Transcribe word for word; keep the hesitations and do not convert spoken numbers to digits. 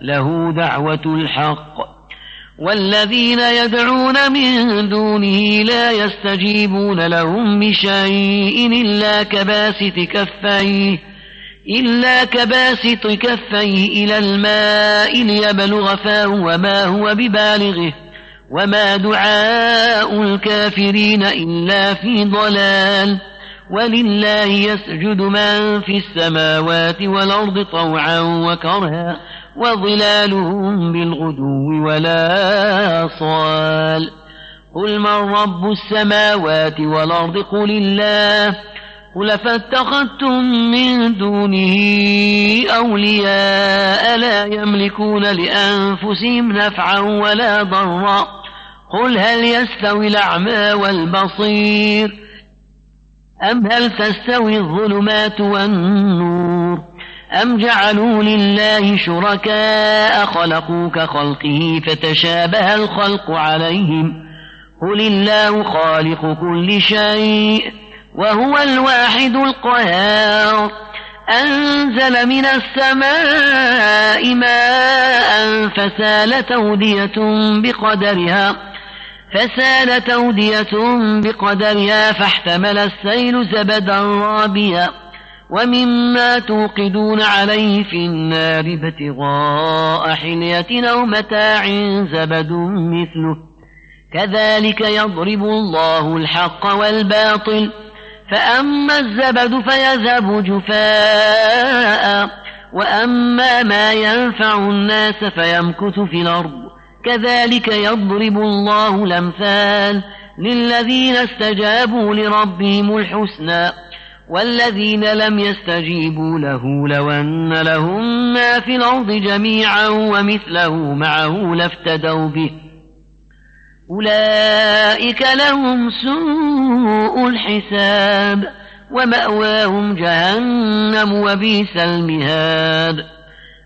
له دعوة الحق والذين يدعون من دونه لا يستجيبون لهم بشيء إلا كباسط كفيه إلا كباسط كفيه إلى الماء ليبلغ فاه وما هو ببالغه وما دعاء الكافرين إلا في ضلال ولله يسجد من في السماوات والأرض طوعا وكرها وظلالهم بالغدو ولا صال قل من رب السماوات والأرض قل الله قل فاتخذتم من دونه أولياء لا يملكون لأنفسهم نفعا ولا ضرا قل هل يستوي الأعمى والبصير أم هل تستوي الظلمات والنور أم جعلوا لله شركاء خلقوا كخلقه فتشابه الخلق عليهم قل الله خالق كل شيء وهو الواحد القهار أنزل من السماء ماء فسالت أودية بقدرها فسالت أودية بقدرها فاحتمل السيل زبدا رابيا ومما توقدون عليه في النار ابتغاء حلية أو متاع زبد مثله كذلك يضرب الله الحق والباطل فأما الزبد فيذهب جفاء وأما ما ينفع الناس فيمكث في الأرض كذلك يضرب الله الأمثال للذين استجابوا لربهم الحسنى والذين لم يستجيبوا له لو أن لهم ما في الأرض جميعا ومثله معه لافتدوا به أولئك لهم سوء الحساب ومأواهم جهنم وبئس المهاد